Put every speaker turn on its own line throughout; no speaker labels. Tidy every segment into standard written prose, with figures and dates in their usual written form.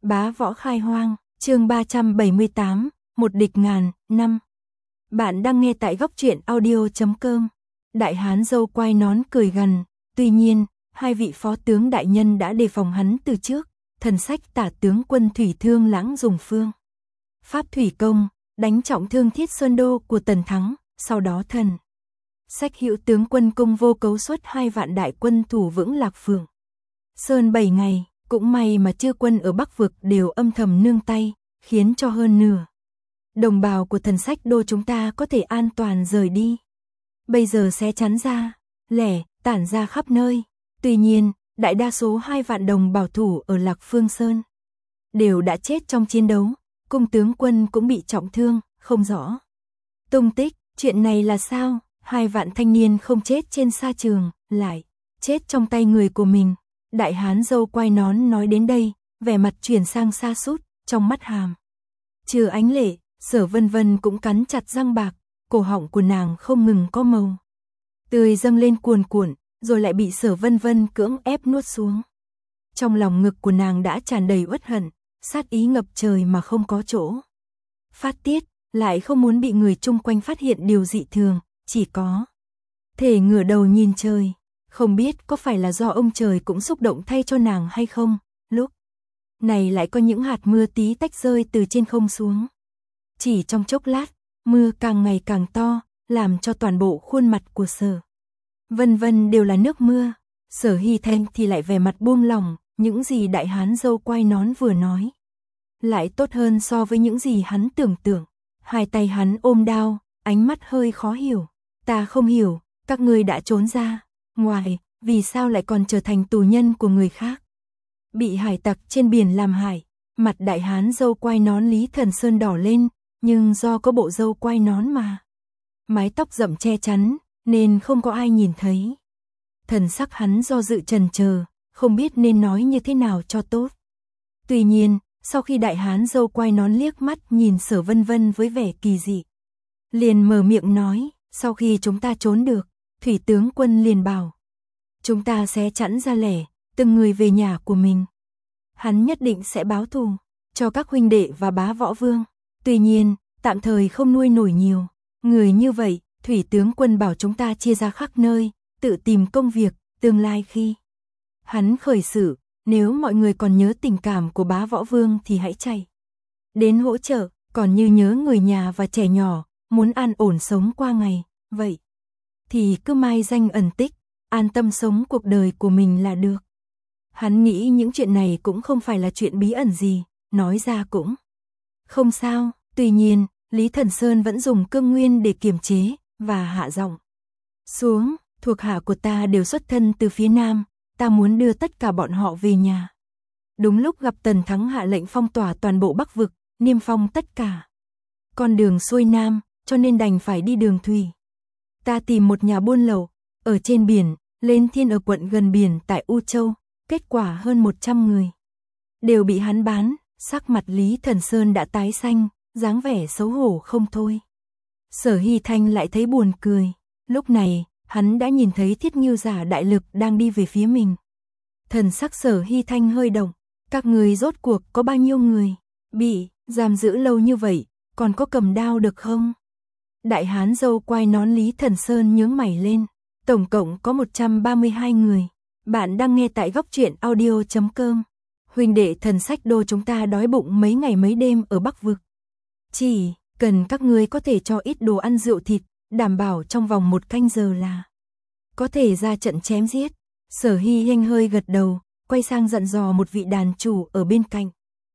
Bá võ khai hoang, chương 378, một địch ngàn, năm. Bạn đang nghe tại góc truyện audio.com. Đại hán râu quai nón cười gằn, tuy nhiên, hai vị phó tướng đại nhân đã đề phòng hắn từ trước, thần sách tả tướng quân Thủy Thương Lãng dùng phương pháp thủy công, đánh trọng thương Thiết Sơn Đô của Tần Thắng, sau đó thần sách hữu tướng quân Cung Vô Cấu xuất 2 vạn đại quân thủ vững Lạc Phượng Sơn 7 ngày, cũng may mà chư quân ở Bắc Vực đều âm thầm nương tay, khiến cho hơn nửa đồng bào của thần sách đô chúng ta có thể an toàn rời đi. Bây giờ sẽ chắn ra, lẻ, tản ra khắp nơi. Tuy nhiên, đại đa số 2 vạn đồng bảo thủ ở Lạc Phương Sơn đều đã chết trong chiến đấu, cung tướng quân cũng bị trọng thương, không rõ tung tích. Chuyện này là sao? 2 vạn thanh niên không chết trên sa trường, lại chết trong tay người của mình. Đại hán râu quai nón nói đến đây, vẻ mặt chuyển sang sa sút, trong mắt hàm chứa ánh lệ. Sở Vân Vân cũng cắn chặt răng bạc, cổ họng của nàng không ngừng có màu tươi dâng lên cuồn cuộn, rồi lại bị Sở Vân Vân cưỡng ép nuốt xuống. Trong lòng ngực của nàng đã tràn đầy uất hận, sát ý ngập trời mà không có chỗ phát tiết, lại không muốn bị người chung quanh phát hiện điều dị thường, chỉ có thể ngửa đầu nhìn trời. Không biết có phải là do ông trời cũng xúc động thay cho nàng hay không, lúc này lại có những hạt mưa tí tách rơi từ trên không xuống. Chỉ trong chốc lát, mưa càng ngày càng to, làm cho toàn bộ khuôn mặt của Sở Vân Vân đều là nước mưa. Sở Hy Thanh thì lại vẻ mặt buông lỏng, những gì đại hán râu quai nón vừa nói lại tốt hơn so với những gì hắn tưởng tượng. Hai tay hắn ôm đao, ánh mắt hơi khó hiểu. Ta không hiểu, các ngươi đã trốn ra ngoài, vì sao lại còn trở thành tù nhân của người khác? Bị hải tặc trên biển làm hại. Mặt đại hán râu quai nón Lý Thần Sơn đỏ lên, nhưng do có bộ râu quai nón mà mái tóc rậm che chắn, nên không có ai nhìn thấy. Thần sắc hắn do dự chần chờ, không biết nên nói như thế nào cho tốt. Tuy nhiên, sau khi đại hán râu quai nón liếc mắt nhìn Sở Vân Vân với vẻ kỳ dị, liền mở miệng nói, sau khi chúng ta trốn được, Thủy tướng quân liền bảo chúng ta sẽ chẵn ra lẻ, từng người về nhà của mình. Hắn nhất định sẽ báo thù cho các huynh đệ và bá võ vương. Tuy nhiên, tạm thời không nuôi nổi nhiều người như vậy. Thủy tướng quân bảo chúng ta chia ra khắp nơi, tự tìm công việc, tương lai khi hắn khởi sự, nếu mọi người còn nhớ tình cảm của bá võ vương thì hãy chạy đến hỗ trợ, còn như nhớ người nhà và trẻ nhỏ, muốn an ổn sống qua ngày, vậy thì cứ mai danh ẩn tích, an tâm sống cuộc đời của mình là được. Hắn nghĩ những chuyện này cũng không phải là chuyện bí ẩn gì, nói ra cũng không sao. Tuy nhiên, Lý Thần Sơn vẫn dùng cương nguyên để kiềm chế và hạ giọng xuống, thuộc hạ của ta đều xuất thân từ phía Nam, ta muốn đưa tất cả bọn họ về nhà. Đúng lúc gặp Tần Thắng hạ lệnh phong tỏa toàn bộ Bắc Vực, niêm phong tất cả con đường xuôi Nam, cho nên đành phải đi đường thủy. Ta tìm một nhà buôn lậu ở trên biển, lên thiên ở quận gần biển tại U Châu, kết quả hơn 100 người đều bị hắn bán. Sắc mặt Lý Thần Sơn đã tái xanh, dáng vẻ xấu hổ không thôi. Sở Hy Thanh lại thấy buồn cười. Lúc này, hắn đã nhìn thấy Thiết Ngưu giả đại lực đang đi về phía mình. Thần sắc Sở Hy Thanh hơi động. Các người rốt cuộc có bao nhiêu người bị giam giữ lâu như vậy, còn có cầm đao được không? Đại hán râu quai nón Lý Thần Sơn nhướng mày lên. Tổng cộng có 132 người. Bạn đang nghe tại góc truyện audio.com. Huynh đệ thần sách đô chúng ta đói bụng mấy ngày mấy đêm ở Bắc Vực. Chỉ cần các ngươi có thể cho ít đồ ăn rượu thịt, đảm bảo trong vòng 1 canh giờ là có thể ra trận chém giết. Sở Hy Hanh hơi gật đầu, quay sang dặn dò một vị đàn chủ ở bên cạnh.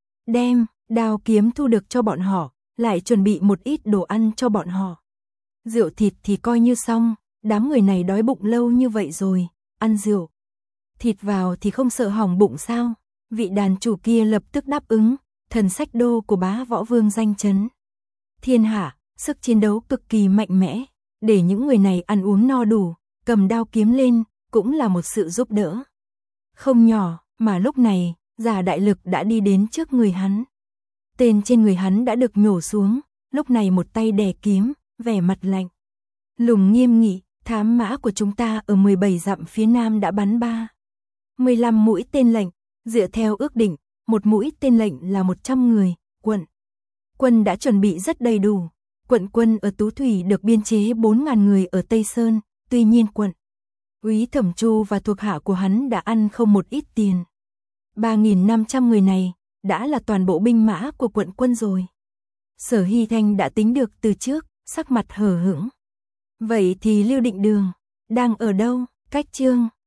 Đem đao kiếm thu được cho bọn họ, lại chuẩn bị một ít đồ ăn cho bọn họ. Rượu thịt thì coi như xong, đám người này đói bụng lâu như vậy rồi, ăn rượu thịt vào thì không sợ hỏng bụng sao? Vị đàn chủ kia lập tức đáp ứng. Thần sách đô của bá võ vương danh chấn thiên hạ, sức chiến đấu cực kỳ mạnh mẽ, để những người này ăn uống no đủ, cầm đao kiếm lên, cũng là một sự giúp đỡ không nhỏ. Mà lúc này, giả đại lực đã đi đến trước người hắn. Tên trên người hắn đã được nhổ xuống, lúc này một tay đè kiếm, vẻ mặt lạnh lùng nghiêm nghị. Thám mã của chúng ta ở 17 dặm phía Nam đã bắn 15 mũi tên lệnh. Dựa theo ước định, một mũi tên lệnh là 100 người, quân đã chuẩn bị rất đầy đủ. Quân ở Tú Thủy được biên chế 4.000 người ở Tây Sơn, tuy nhiên úy Thẩm Chu và thuộc hạ của hắn đã ăn không một ít tiền. 3.500 người này đã là toàn bộ binh mã của quân rồi. Sở Hy Thanh đã tính được từ trước, sắc mặt hờ hững. Vậy thì Lưu Định Đường đang ở đâu? Cách chương